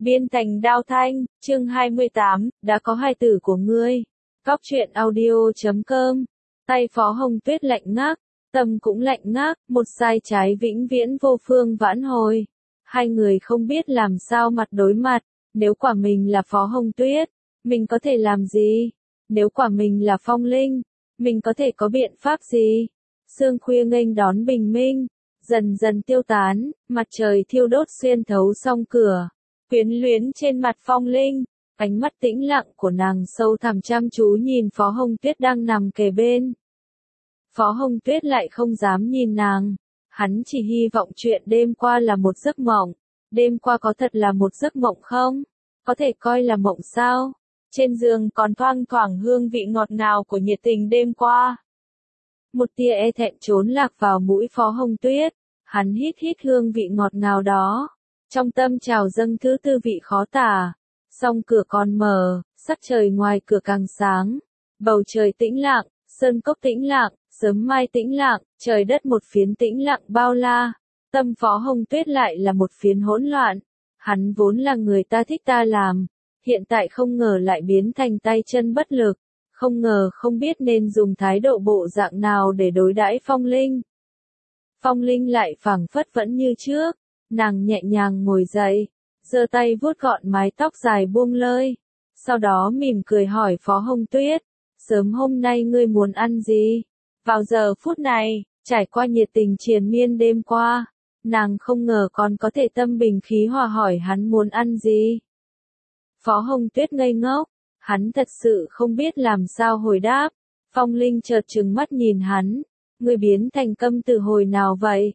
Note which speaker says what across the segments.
Speaker 1: Biên thành Đao Thanh, chương 28, đã có hài tử của ngươi. Cóc truyện audio.com. Tay Phó Hồng Tuyết lạnh ngác, tâm cũng lạnh ngác, một sai trái vĩnh viễn vô phương vãn hồi. Hai người không biết làm sao mặt đối mặt, nếu quả mình là Phó Hồng Tuyết, mình có thể làm gì? Nếu quả mình là Phong Linh, mình có thể có biện pháp gì? Sương khuya nghênh đón bình minh, dần dần tiêu tán, mặt trời thiêu đốt xuyên thấu song cửa. Quyến luyến trên mặt Phong Linh, ánh mắt tĩnh lặng của nàng sâu thẳm chăm chú nhìn Phó Hồng Tuyết đang nằm kề bên. Phó Hồng Tuyết lại không dám nhìn nàng, hắn chỉ hy vọng chuyện đêm qua là một giấc mộng. Đêm qua có thật là một giấc mộng không? Có thể coi là mộng sao? Trên giường còn thoang thoảng hương vị ngọt ngào của nhiệt tình đêm qua. Một tia e thẹn trốn lạc vào mũi Phó Hồng Tuyết, hắn hít hít hương vị ngọt ngào đó. Trong tâm trào dâng thứ tư vị khó tả, song cửa còn mở, sắc trời ngoài cửa càng sáng, bầu trời tĩnh lặng, sơn cốc tĩnh lặng, sớm mai tĩnh lặng, trời đất một phiến tĩnh lặng bao la, tâm Phó Hồng Tuyết lại là một phiến hỗn loạn, hắn vốn là người ta thích ta làm, hiện tại không ngờ lại biến thành tay chân bất lực, không ngờ không biết nên dùng thái độ bộ dạng nào để đối đãi Phong Linh. Phong Linh lại phảng phất vẫn như trước. Nàng nhẹ nhàng ngồi dậy, giơ tay vuốt gọn mái tóc dài buông lơi, sau đó mỉm cười hỏi Phó Hồng Tuyết, sớm hôm nay ngươi muốn ăn gì? Vào giờ phút này, trải qua nhiệt tình triền miên đêm qua, nàng không ngờ còn có thể tâm bình khí hòa hỏi hắn muốn ăn gì. Phó Hồng Tuyết ngây ngốc, hắn thật sự không biết làm sao hồi đáp. Phong Linh chợt trừng mắt nhìn hắn, ngươi biến thành câm từ hồi nào vậy?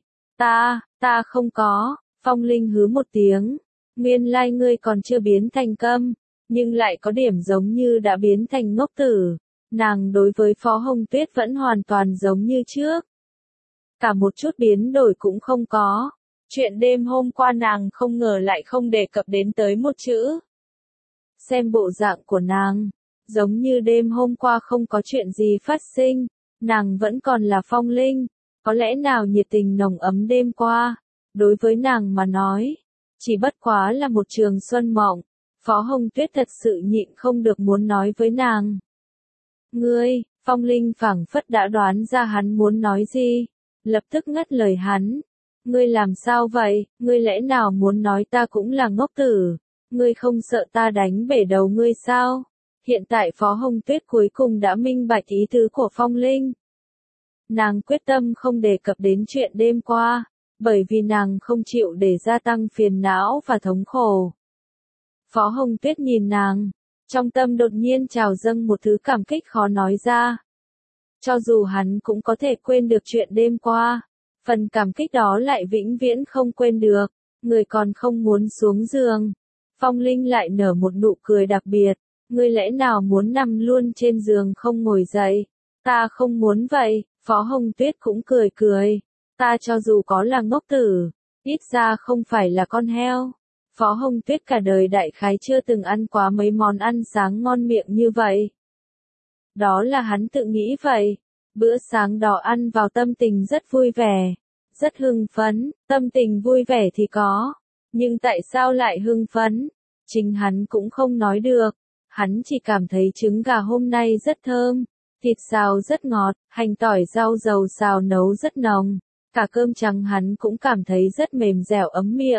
Speaker 1: Ta không có. Phong Linh hứ một tiếng, nguyên lai ngươi còn chưa biến thành câm, nhưng lại có điểm giống như đã biến thành ngốc tử. Nàng đối với Phó Hồng Tuyết vẫn hoàn toàn giống như trước. Cả một chút biến đổi cũng không có. Chuyện đêm hôm qua nàng không ngờ lại không đề cập đến tới một chữ. Xem bộ dạng của nàng, giống như đêm hôm qua không có chuyện gì phát sinh, nàng vẫn còn là Phong Linh, có lẽ nào nhiệt tình nồng ấm đêm qua. Đối với nàng mà nói, chỉ bất quá là một trường xuân mộng, Phó Hồng Tuyết thật sự nhịn không được muốn nói với nàng. Ngươi, Phong Linh phảng phất đã đoán ra hắn muốn nói gì, lập tức ngắt lời hắn. Ngươi làm sao vậy, ngươi lẽ nào muốn nói ta cũng là ngốc tử, ngươi không sợ ta đánh bể đầu ngươi sao? Hiện tại Phó Hồng Tuyết cuối cùng đã minh bạch ý tứ của Phong Linh. Nàng quyết tâm không đề cập đến chuyện đêm qua. Bởi vì nàng không chịu để gia tăng phiền não và thống khổ. Phó Hồng Tuyết nhìn nàng, trong tâm đột nhiên trào dâng một thứ cảm kích khó nói ra. Cho dù hắn cũng có thể quên được chuyện đêm qua, phần cảm kích đó lại vĩnh viễn không quên được, người còn không muốn xuống giường. Phong Linh lại nở một nụ cười đặc biệt, ngươi lẽ nào muốn nằm luôn trên giường không ngồi dậy? Ta không muốn vậy, Phó Hồng Tuyết cũng cười cười. Ta cho dù có là ngốc tử, ít ra không phải là con heo. Phó Hồng Tuyết cả đời đại khái chưa từng ăn quá mấy món ăn sáng ngon miệng như vậy. Đó là hắn tự nghĩ vậy. Bữa sáng đó ăn vào tâm tình rất vui vẻ, rất hưng phấn, tâm tình vui vẻ thì có. Nhưng tại sao lại hưng phấn? Chính hắn cũng không nói được. Hắn chỉ cảm thấy trứng gà hôm nay rất thơm, thịt xào rất ngọt, hành tỏi rau dầu xào nấu rất nồng. Cả cơm trắng hắn cũng cảm thấy rất mềm dẻo ấm miệng.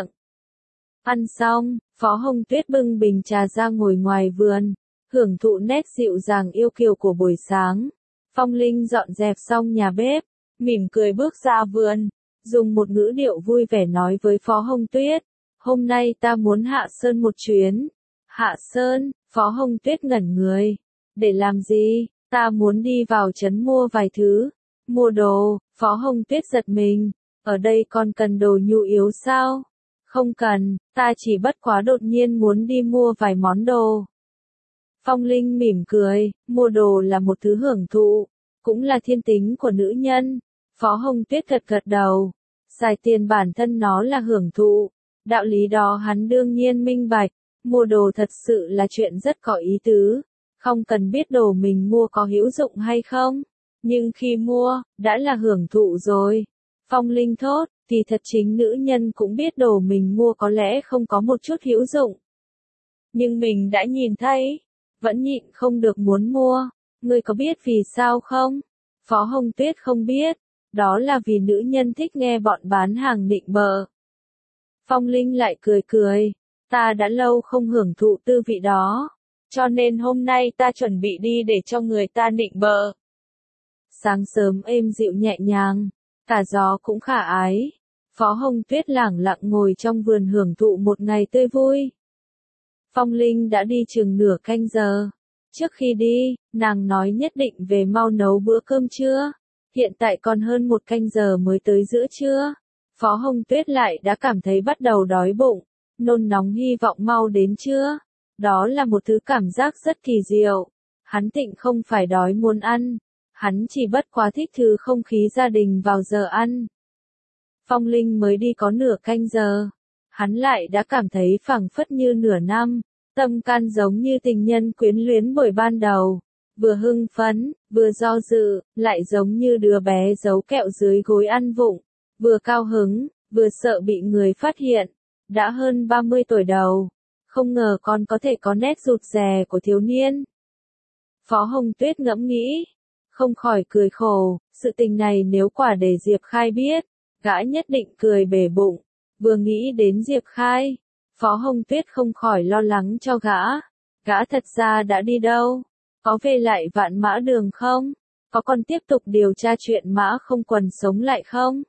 Speaker 1: Ăn xong, Phó Hồng Tuyết bưng bình trà ra ngồi ngoài vườn, hưởng thụ nét dịu dàng yêu kiều của buổi sáng. Phong Linh dọn dẹp xong nhà bếp, mỉm cười bước ra vườn, dùng một ngữ điệu vui vẻ nói với Phó Hồng Tuyết, hôm nay ta muốn hạ sơn một chuyến. Hạ sơn, Phó Hồng Tuyết ngẩn người. Để làm gì? Ta muốn đi vào trấn mua vài thứ. Mua đồ, Phó Hồng Tuyết giật mình, ở đây còn cần đồ nhu yếu sao? Không cần, ta chỉ bất quá đột nhiên muốn đi mua vài món đồ. Phong Linh mỉm cười, mua đồ là một thứ hưởng thụ, cũng là thiên tính của nữ nhân. Phó Hồng Tuyết gật gật đầu, xài tiền bản thân nó là hưởng thụ, đạo lý đó hắn đương nhiên minh bạch, mua đồ thật sự là chuyện rất có ý tứ, không cần biết đồ mình mua có hữu dụng hay không. Nhưng khi mua, đã là hưởng thụ rồi. Phong Linh thốt, thì thật chính nữ nhân cũng biết đồ mình mua có lẽ không có một chút hữu dụng, nhưng mình đã nhìn thấy, vẫn nhịn không được muốn mua. Ngươi có biết vì sao không? Phó Hồng Tuyết không biết, đó là vì nữ nhân thích nghe bọn bán hàng nịnh bợ. Phong Linh lại cười cười, ta đã lâu không hưởng thụ tư vị đó, cho nên hôm nay ta chuẩn bị đi để cho người ta nịnh bợ. Sáng sớm êm dịu nhẹ nhàng, cả gió cũng khả ái. Phó Hồng Tuyết lẳng lặng ngồi trong vườn hưởng thụ một ngày tươi vui. Phong Linh đã đi chừng nửa canh giờ. Trước khi đi, nàng nói nhất định về mau nấu bữa cơm trưa. Hiện tại còn hơn một canh giờ mới tới giữa trưa. Phó Hồng Tuyết lại đã cảm thấy bắt đầu đói bụng, nôn nóng hy vọng mau đến trưa. Đó là một thứ cảm giác rất kỳ diệu. Hắn tịnh không phải đói muốn ăn, hắn chỉ bất quá thích thứ không khí gia đình vào giờ ăn. Phong Linh mới đi có nửa canh giờ, hắn lại đã cảm thấy phảng phất như nửa năm, tâm can giống như tình nhân quyến luyến buổi ban đầu, vừa hưng phấn, vừa do dự, lại giống như đứa bé giấu kẹo dưới gối ăn vụng, vừa cao hứng, vừa sợ bị người phát hiện. Đã hơn 30 tuổi đầu, không ngờ con có thể có nét rụt rè của thiếu niên. Phó Hồng Tuyết ngẫm nghĩ, không khỏi cười khổ, sự tình này nếu quả để Diệp Khai biết, gã nhất định cười bể bụng. Vừa nghĩ đến Diệp Khai, Phó Hồng Tuyết không khỏi lo lắng cho gã. Gã thật ra đã đi đâu? Có về lại Vạn Mã Đường không? Có còn tiếp tục điều tra chuyện Mã Không Quần sống lại không?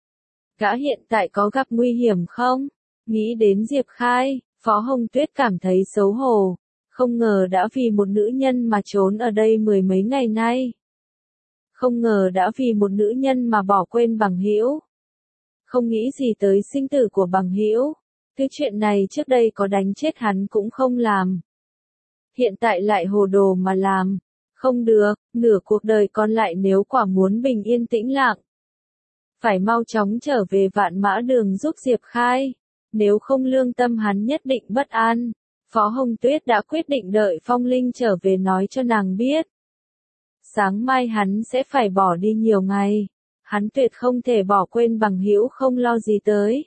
Speaker 1: Gã hiện tại có gặp nguy hiểm không? Nghĩ đến Diệp Khai, Phó Hồng Tuyết cảm thấy xấu hổ. Không ngờ đã vì một nữ nhân mà trốn ở đây mười mấy ngày nay. Không ngờ đã vì một nữ nhân mà bỏ quên bằng hữu. Không nghĩ gì tới sinh tử của bằng hữu. Cái chuyện này trước đây có đánh chết hắn cũng không làm. Hiện tại lại hồ đồ mà làm. Không được, nửa cuộc đời còn lại nếu quả muốn bình yên tĩnh lặng. Phải mau chóng trở về Vạn Mã Đường giúp Diệp Khai. Nếu không lương tâm hắn nhất định bất an. Phó Hồng Tuyết đã quyết định đợi Phong Linh trở về nói cho nàng biết. Sáng mai hắn sẽ phải bỏ đi nhiều ngày. Hắn tuyệt không thể bỏ quên bằng hữu không lo gì tới.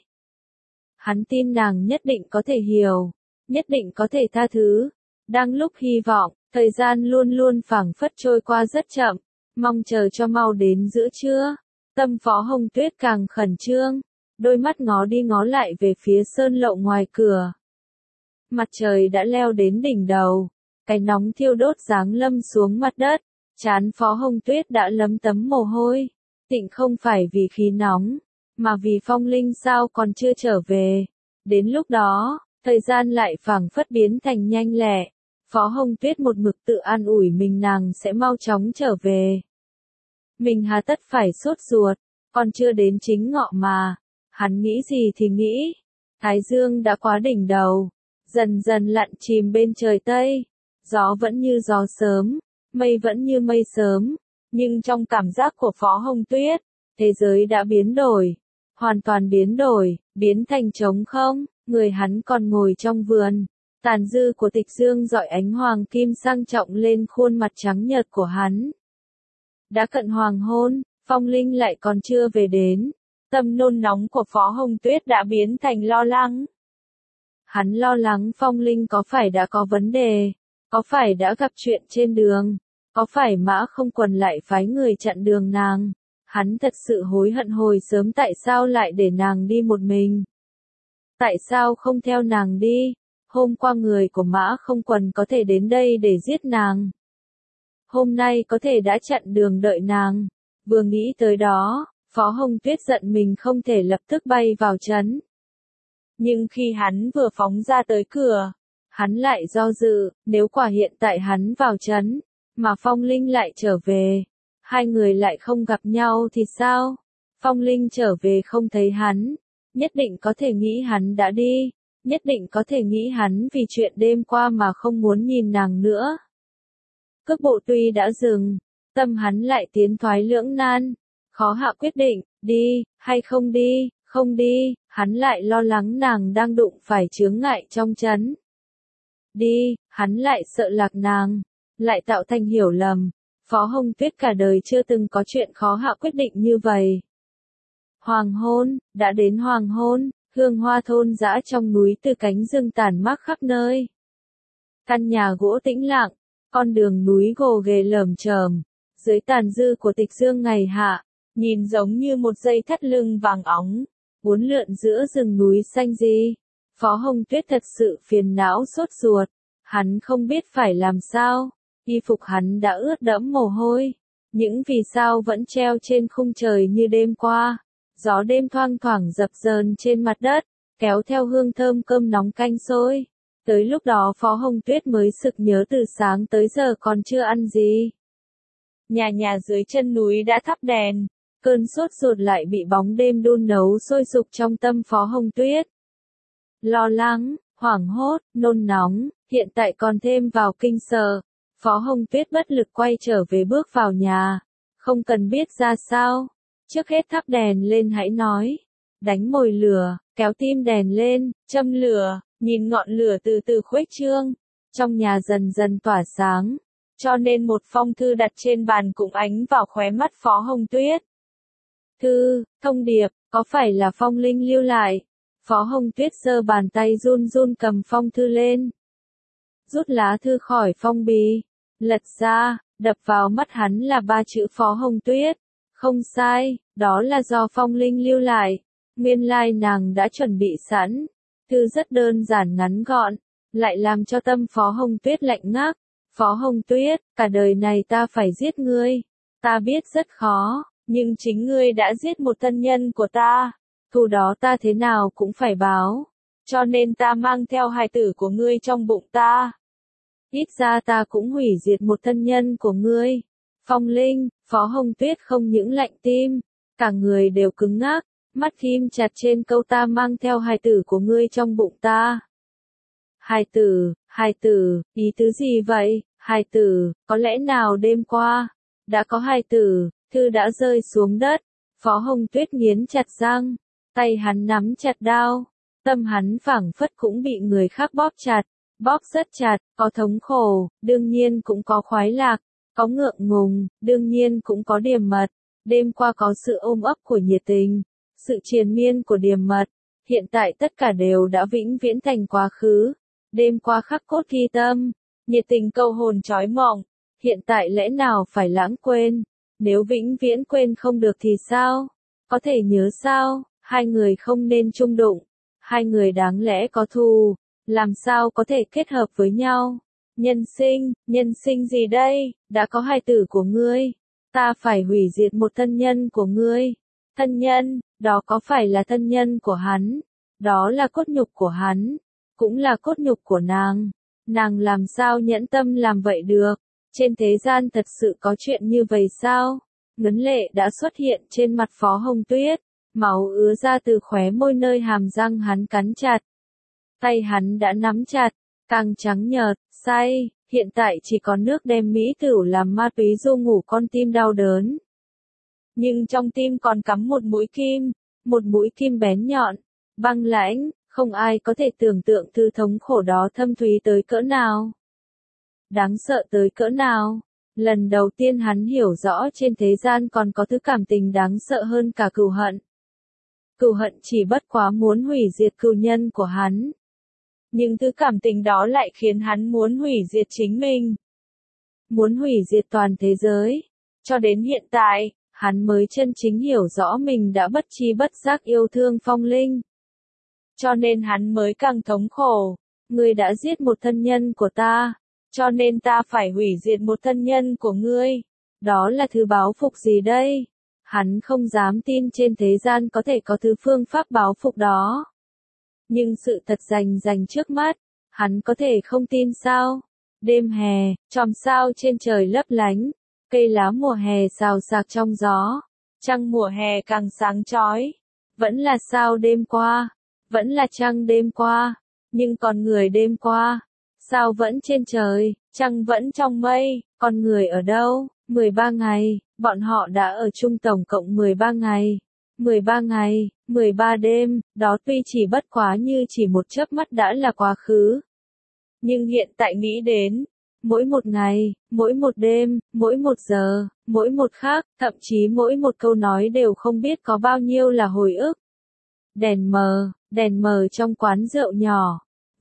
Speaker 1: Hắn tin nàng nhất định có thể hiểu, nhất định có thể tha thứ. Đang lúc hy vọng, thời gian luôn luôn phảng phất trôi qua rất chậm, mong chờ cho mau đến giữa trưa. Tâm Phó Hồng Tuyết càng khẩn trương, đôi mắt ngó đi ngó lại về phía sơn lậu ngoài cửa. Mặt trời đã leo đến đỉnh đầu, cái nóng thiêu đốt giáng lâm xuống mặt đất, trán Phó Hồng Tuyết đã lấm tấm mồ hôi. Tịnh không phải vì khí nóng, mà vì Phong Linh sao còn chưa trở về. Đến lúc đó, thời gian lại phảng phất biến thành nhanh lẹ. Phó Hồng Tuyết một mực tự an ủi mình nàng sẽ mau chóng trở về. Mình hà tất phải sốt ruột, còn chưa đến chính ngọ mà. Hắn nghĩ gì thì nghĩ. Thái dương đã quá đỉnh đầu, dần dần lặn chìm bên trời Tây. Gió vẫn như gió sớm, mây vẫn như mây sớm. Nhưng trong cảm giác của Phó Hồng Tuyết, thế giới đã biến đổi. Hoàn toàn biến đổi, biến thành trống không. Người hắn còn ngồi trong vườn. Tàn dư của tịch dương rọi ánh hoàng kim sang trọng lên khuôn mặt trắng nhợt của hắn. Đã cận hoàng hôn, Phong Linh lại còn chưa về đến. Tâm nôn nóng của Phó Hồng Tuyết đã biến thành lo lắng. Hắn lo lắng Phong Linh có phải đã có vấn đề, có phải đã gặp chuyện trên đường, có phải Mã Không Quần lại phái người chặn đường nàng. Hắn thật sự hối hận hồi sớm tại sao lại để nàng đi một mình. Tại sao không theo nàng đi? Hôm qua người của Mã Không Quần có thể đến đây để giết nàng. Hôm nay có thể đã chặn đường đợi nàng. Vừa nghĩ tới đó, Phó Hồng Tuyết giận mình không thể lập tức bay vào trấn. Nhưng khi hắn vừa phóng ra tới cửa, hắn lại do dự, nếu quả hiện tại hắn vào trấn, mà Phong Linh lại trở về, hai người lại không gặp nhau thì sao? Phong Linh trở về không thấy hắn, nhất định có thể nghĩ hắn đã đi, nhất định có thể nghĩ hắn vì chuyện đêm qua mà không muốn nhìn nàng nữa. Cước bộ tuy đã dừng, tâm hắn lại tiến thoái lưỡng nan, khó hạ quyết định, đi, hay không đi, không đi, hắn lại lo lắng nàng đang đụng phải chướng ngại trong trấn. Đi, hắn lại sợ lạc nàng, lại tạo thành hiểu lầm. Phó Hồng Tuyết cả đời chưa từng có chuyện khó hạ quyết định như vậy. Hoàng hôn, đã đến hoàng hôn, hương hoa thôn dã trong núi từ cánh rừng tản mát khắp nơi. Căn nhà gỗ tĩnh lặng, con đường núi gồ ghề lởm chởm, dưới tàn dư của tịch dương ngày hạ, nhìn giống như một dây thắt lưng vàng óng, uốn lượn giữa rừng núi xanh gì. Phó Hồng Tuyết thật sự phiền não sốt ruột, hắn không biết phải làm sao, y phục hắn đã ướt đẫm mồ hôi, những vì sao vẫn treo trên khung trời như đêm qua, gió đêm thoang thoảng dập dờn trên mặt đất, kéo theo hương thơm cơm nóng canh sôi. Tới lúc đó Phó Hồng Tuyết mới sực nhớ từ sáng tới giờ còn chưa ăn gì. Nhà dưới chân núi đã thắp đèn, cơn sốt ruột lại bị bóng đêm đun nấu sôi sục trong tâm Phó Hồng Tuyết. Lo lắng, hoảng hốt, nôn nóng, hiện tại còn thêm vào kinh sợ. Phó Hồng Tuyết bất lực quay trở về bước vào nhà, không cần biết ra sao. Trước hết thắp đèn lên hãy nói. Đánh mồi lửa, kéo tim đèn lên, châm lửa, nhìn ngọn lửa từ từ khuếch trương. Trong nhà dần dần tỏa sáng, cho nên một phong thư đặt trên bàn cũng ánh vào khóe mắt Phó Hồng Tuyết. Thư, thông điệp, có phải là Phong Linh lưu lại? Phó Hồng Tuyết giơ bàn tay run run cầm phong thư lên. Rút lá thư khỏi phong bì, lật ra, đập vào mắt hắn là 3 chữ Phó Hồng Tuyết. Không sai, đó là do Phong Linh lưu lại. Nguyên lai nàng đã chuẩn bị sẵn. Thư rất đơn giản ngắn gọn, lại làm cho tâm Phó Hồng Tuyết lạnh ngắt. Phó Hồng Tuyết, cả đời này ta phải giết ngươi. Ta biết rất khó, nhưng chính ngươi đã giết một thân nhân của ta. Thù đó ta thế nào cũng phải báo. Cho nên ta mang theo hài tử của ngươi trong bụng ta. Ít ra ta cũng hủy diệt một thân nhân của ngươi. Phong Linh, Phó Hồng Tuyết không những lạnh tim, cả người đều cứng ngắc, mắt ghim chặt trên câu ta mang theo hài tử của ngươi trong bụng ta. Hài tử, ý tứ gì vậy? Hài tử, có lẽ nào đêm qua, đã có hài tử, thư đã rơi xuống đất. Phó Hồng Tuyết nghiến chặt răng, tay hắn nắm chặt đao, tâm hắn phảng phất cũng bị người khác bóp chặt, bóp rất chặt, có thống khổ, đương nhiên cũng có khoái lạc, có ngượng ngùng, đương nhiên cũng có điềm mật. Đêm qua có sự ôm ấp của nhiệt tình, sự triền miên của điềm mật, hiện tại tất cả đều đã vĩnh viễn thành quá khứ. Đêm qua khắc cốt ghi tâm, nhiệt tình câu hồn trói mộng, hiện tại lẽ nào phải lãng quên? Nếu vĩnh viễn quên không được thì sao? Có thể nhớ sao? Hai người không nên chung đụng, hai người đáng lẽ có thù, làm sao có thể kết hợp với nhau? Nhân sinh gì đây? Đã có hài tử của ngươi, ta phải hủy diệt một thân nhân của ngươi. Thân nhân, đó có phải là thân nhân của hắn? Đó là cốt nhục của hắn, cũng là cốt nhục của nàng. Nàng làm sao nhẫn tâm làm vậy được? Trên thế gian thật sự có chuyện như vậy sao? Ngấn lệ đã xuất hiện trên mặt Phó Hồng Tuyết, máu ứa ra từ khóe môi nơi hàm răng hắn cắn chặt. Tay hắn đã nắm chặt, càng trắng nhợt, say, hiện tại chỉ có nước đem mỹ tửu làm ma túy du ngủ con tim đau đớn. Nhưng trong tim còn cắm một mũi kim bén nhọn, băng lãnh, không ai có thể tưởng tượng thứ thống khổ đó thâm thúy tới cỡ nào. Đáng sợ tới cỡ nào. Lần đầu tiên hắn hiểu rõ trên thế gian còn có thứ cảm tình đáng sợ hơn cả cừu hận. Cừu hận chỉ bất quá muốn hủy diệt cừu nhân của hắn. Nhưng thứ cảm tình đó lại khiến hắn muốn hủy diệt chính mình. Muốn hủy diệt toàn thế giới. Cho đến hiện tại, hắn mới chân chính hiểu rõ mình đã bất tri bất giác yêu thương Phong Linh. Cho nên hắn mới càng thống khổ. Ngươi đã giết một thân nhân của ta, cho nên ta phải hủy diệt một thân nhân của ngươi. Đó là thứ báo phục gì đây? Hắn không dám tin trên thế gian có thể có thứ phương pháp báo phục đó. Nhưng sự thật rành trước mắt, hắn có thể không tin sao? Đêm hè, chòm sao trên trời lấp lánh, cây lá mùa hè xào xạc trong gió, trăng mùa hè càng sáng chói. Vẫn là sao đêm qua, vẫn là trăng đêm qua, nhưng con người đêm qua, sao vẫn trên trời, trăng vẫn trong mây, con người ở đâu? 13 ngày, bọn họ đã ở chung tổng cộng 13 ngày. 13 ngày, 13 đêm, đó tuy chỉ bất quá như chỉ một chớp mắt đã là quá khứ. Nhưng hiện tại nghĩ đến, mỗi một ngày, mỗi một đêm, mỗi một giờ, mỗi một khắc, thậm chí mỗi một câu nói đều không biết có bao nhiêu là hồi ức. Đèn mờ trong quán rượu nhỏ,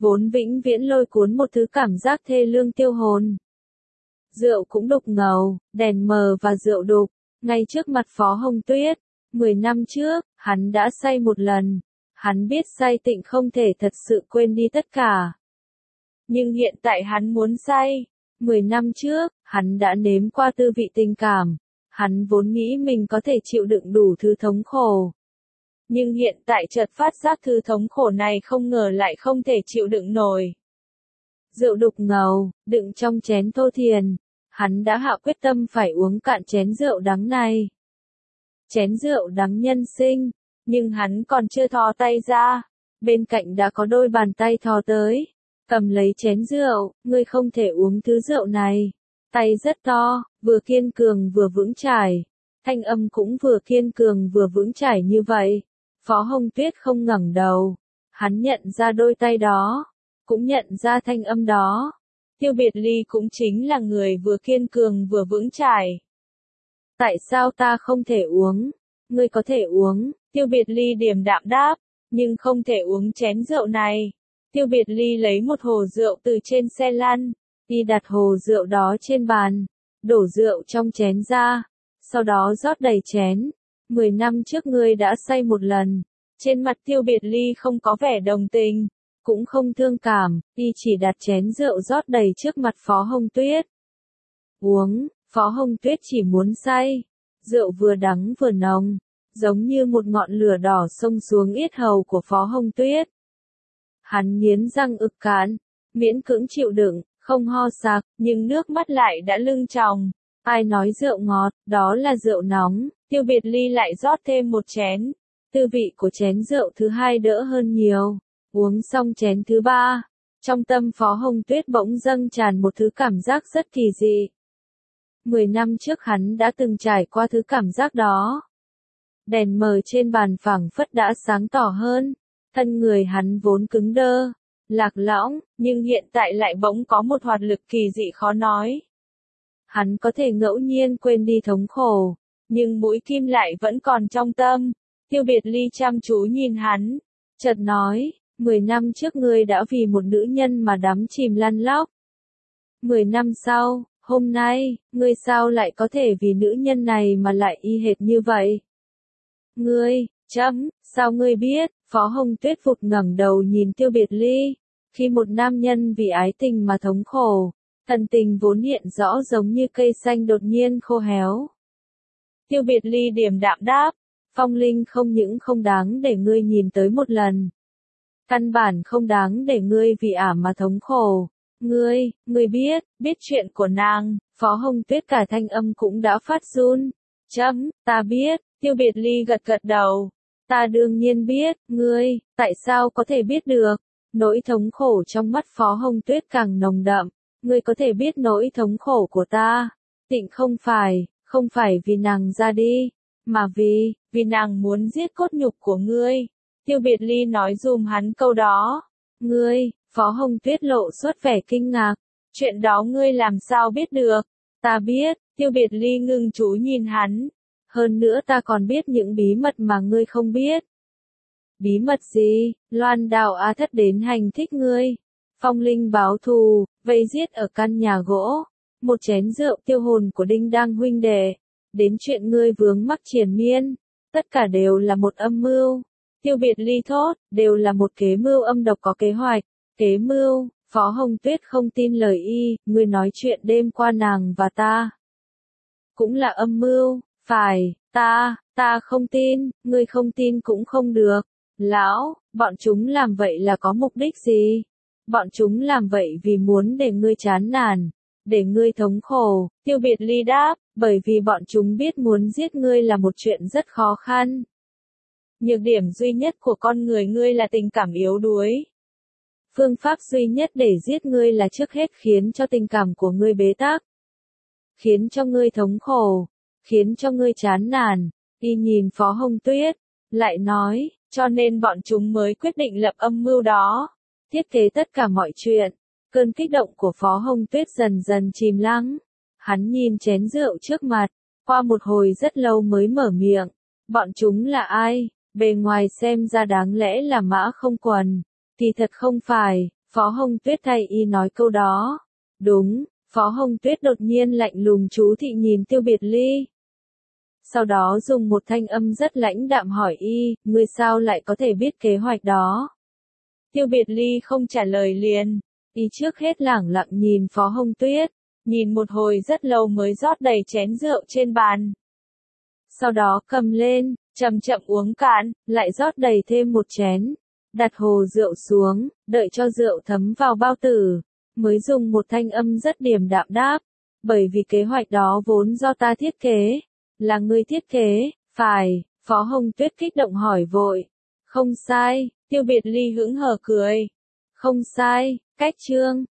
Speaker 1: vốn vĩnh viễn lôi cuốn một thứ cảm giác thê lương tiêu hồn. Rượu cũng đục ngầu, đèn mờ và rượu đục, ngay trước mặt Phó Hồng Tuyết. 10 năm trước, hắn đã say một lần. Hắn biết say tịnh không thể thật sự quên đi tất cả. Nhưng hiện tại hắn muốn say. 10 năm trước, hắn đã nếm qua tư vị tình cảm. Hắn vốn nghĩ mình có thể chịu đựng đủ thứ thống khổ. Nhưng hiện tại chợt phát giác thứ thống khổ này không ngờ lại không thể chịu đựng nổi. Rượu đục ngầu, đựng trong chén thô thiền. Hắn đã hạ quyết tâm phải uống cạn chén rượu đắng này. Chén rượu đắng nhân sinh, nhưng hắn còn chưa thò tay ra. Bên cạnh đã có đôi bàn tay thò tới, cầm lấy chén rượu, ngươi không thể uống thứ rượu này. Tay rất to, vừa kiên cường vừa vững chãi. Thanh âm cũng vừa kiên cường vừa vững chãi như vậy. Phó Hồng Tuyết không ngẩng đầu. Hắn nhận ra đôi tay đó, cũng nhận ra thanh âm đó. Tiêu Biệt Ly cũng chính là người vừa kiên cường vừa vững chãi. Tại sao ta không thể uống? Ngươi có thể uống, Tiêu Biệt Ly điềm đạm đáp, nhưng không thể uống chén rượu này. Tiêu Biệt Ly lấy một hồ rượu từ trên xe lăn, đi đặt hồ rượu đó trên bàn, đổ rượu trong chén ra, sau đó rót đầy chén. 10 năm trước ngươi đã say một lần. Trên mặt Tiêu Biệt Ly không có vẻ đồng tình, cũng không thương cảm, y chỉ đặt chén rượu rót đầy trước mặt Phó Hồng Tuyết. Uống, Phó Hồng Tuyết chỉ muốn say. Rượu vừa đắng vừa nồng, giống như một ngọn lửa đỏ xông xuống yết hầu của Phó Hồng Tuyết. Hắn nghiến răng ực cạn, miễn cưỡng chịu đựng, không ho sặc, nhưng nước mắt lại đã lưng tròng. Ai nói rượu ngọt, đó là rượu nóng. Tiêu Biệt Ly lại rót thêm một chén. Tư vị của chén rượu thứ hai đỡ hơn nhiều. Uống xong chén thứ ba, trong tâm Phó Hồng Tuyết bỗng dâng tràn một thứ cảm giác rất kỳ dị. 10 năm trước hắn đã từng trải qua thứ cảm giác đó. Đèn mờ trên bàn phảng phất đã sáng tỏ hơn. Thân người hắn vốn cứng đơ, lạc lõng, nhưng hiện tại lại bỗng có một hoạt lực kỳ dị khó nói. Hắn có thể ngẫu nhiên quên đi thống khổ, nhưng mũi kim lại vẫn còn trong tâm. Tiêu Biệt Ly chăm chú nhìn hắn, chợt nói, 10 năm trước ngươi đã vì một nữ nhân mà đắm chìm lăn lóc. 10 năm sau, hôm nay, ngươi sao lại có thể vì nữ nhân này mà lại y hệt như vậy? Ngươi, sao ngươi biết? Phó Hồng Tuyết vụt ngẩng đầu nhìn Tiêu Biệt Ly. Khi một nam nhân vì ái tình mà thống khổ, thần tình vốn hiện rõ giống như cây xanh đột nhiên khô héo. Tiêu Biệt Ly điềm đạm đáp, Phong Linh không những không đáng để ngươi nhìn tới một lần. Căn bản không đáng để ngươi vì ả mà thống khổ. Ngươi biết chuyện của nàng. Phó Hồng Tuyết cả thanh âm cũng đã phát run. Ta biết. Tiêu Biệt Ly gật gật đầu. Ta đương nhiên biết. Ngươi, tại sao có thể biết được? Nỗi thống khổ trong mắt Phó Hồng Tuyết càng nồng đậm. Ngươi có thể biết nỗi thống khổ của ta. Tịnh không phải vì nàng ra đi, mà vì nàng muốn giết cốt nhục của ngươi. Tiêu Biệt Ly nói dùm hắn câu đó. Ngươi, Phó Hồng Tuyết lộ xuất vẻ kinh ngạc. Chuyện đó ngươi làm sao biết được? Ta biết. Tiêu Biệt Ly ngưng chú nhìn hắn. Hơn nữa ta còn biết những bí mật mà ngươi không biết. Bí mật gì? Loan Đào A Thất đến hành thích ngươi. Phong Linh báo thù, vây giết ở căn nhà gỗ. Một chén rượu tiêu hồn của Đinh Đăng huynh đệ. Đến chuyện ngươi vướng mắc triền miên. Tất cả đều là một âm mưu. Tiêu Biệt Ly thốt, đều là một kế mưu âm độc có kế hoạch. Kế mưu, Phó Hồng Tuyết không tin lời y, ngươi nói chuyện đêm qua nàng và ta. Cũng là âm mưu, phải, ta không tin, ngươi không tin cũng không được. Lão, bọn chúng làm vậy là có mục đích gì? Bọn chúng làm vậy vì muốn để ngươi chán nản, để ngươi thống khổ. Tiêu Biệt Ly đáp, bởi vì bọn chúng biết muốn giết ngươi là một chuyện rất khó khăn. Nhược điểm duy nhất của con người ngươi là tình cảm yếu đuối. Phương pháp duy nhất để giết ngươi là trước hết khiến cho tình cảm của ngươi bế tắc. Khiến cho ngươi thống khổ. Khiến cho ngươi chán nản. Y nhìn Phó Hồng Tuyết. Lại nói, cho nên bọn chúng mới quyết định lập âm mưu đó. Thiết kế tất cả mọi chuyện. Cơn kích động của Phó Hồng Tuyết dần dần chìm lắng. Hắn nhìn chén rượu trước mặt. Qua một hồi rất lâu mới mở miệng. Bọn chúng là ai? Bề ngoài xem ra đáng lẽ là Mã Không Quần. Thì thật không phải. Phó Hồng Tuyết thay y nói câu đó. Đúng, Phó Hồng Tuyết đột nhiên lạnh lùng chú thị nhìn Tiêu Biệt Ly. Sau đó dùng một thanh âm rất lãnh đạm hỏi y, ngươi sao lại có thể biết kế hoạch đó? Tiêu Biệt Ly không trả lời liền, y trước hết lẳng lặng nhìn Phó Hồng Tuyết, nhìn một hồi rất lâu mới rót đầy chén rượu trên bàn. Sau đó cầm lên, chậm chậm uống cạn, lại rót đầy thêm một chén, đặt hồ rượu xuống, đợi cho rượu thấm vào bao tử, mới dùng một thanh âm rất điềm đạm đáp, bởi vì kế hoạch đó vốn do ta thiết kế. Là ngươi thiết kế, phải, Phó Hồng Tuyết kích động hỏi vội. Không sai, Tiêu Biệt Ly hững hờ cười. Không sai, cách chương.